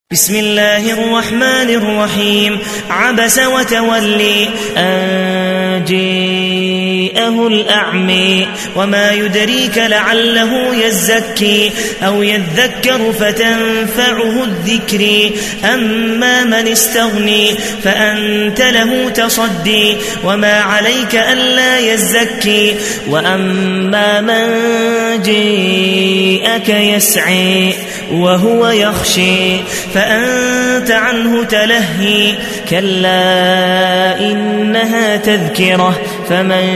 بسم الله الرحمن الرحيم. عبس وتولي أن جاءه الأعمى وما يدريك لعله يزكي أو يذكر فتنفعه الذكر أما من استغني فأنت له تصدي وما عليك ألا يزكي وأما من جاءك يسعي وهو يخشي فأنت عنه تلهي كلا إنها تذكرة فمن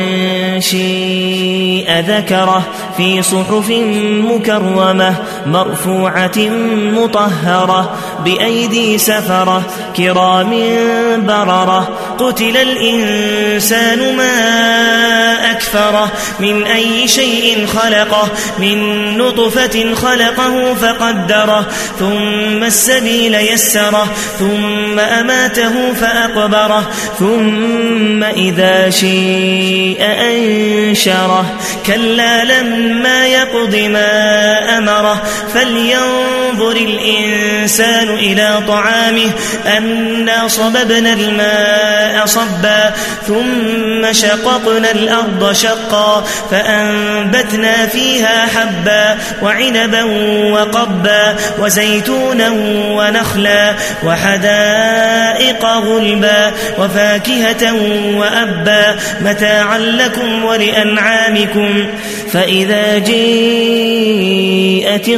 شاء ذكره في صحف مكرمة مرفوعة مطهرة بأيدي سفرة كرام بررة قتل الإنسان ما أكفره من أي شيء خلقه من نطفة خلقه فقدره ثم السبيل يسره ثم أماته فأقبره ثم إذا شاء أنشره كلا لما يقض ما أمره فلينظر الإنسان إلى طعامه أنا صببنا الماء صبا ثم شققنا الأرض شقا فأنبتنا فيها حبا وعنبا وقبا وزيتونا ونخلا وحدائق غلبا وفاكهة وأبا متاعا لكم ولأنعامكم فإذا جاءت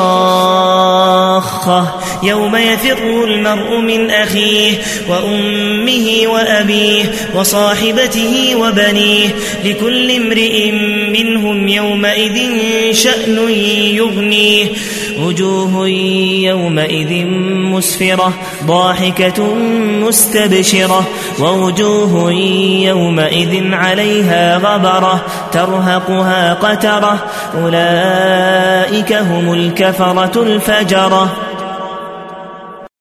الصاخة يوم يفر المرء من أخيه وأمه وأبيه وصاحبته وبنيه لكل امرئ منهم يومئذ شأن يغنيه وجوه يومئذ مسفرة ضاحكة مستبشرة ووجوه يومئذ عليها غبرة ترهقها قترة أولئك هم الكفرة الفجرة.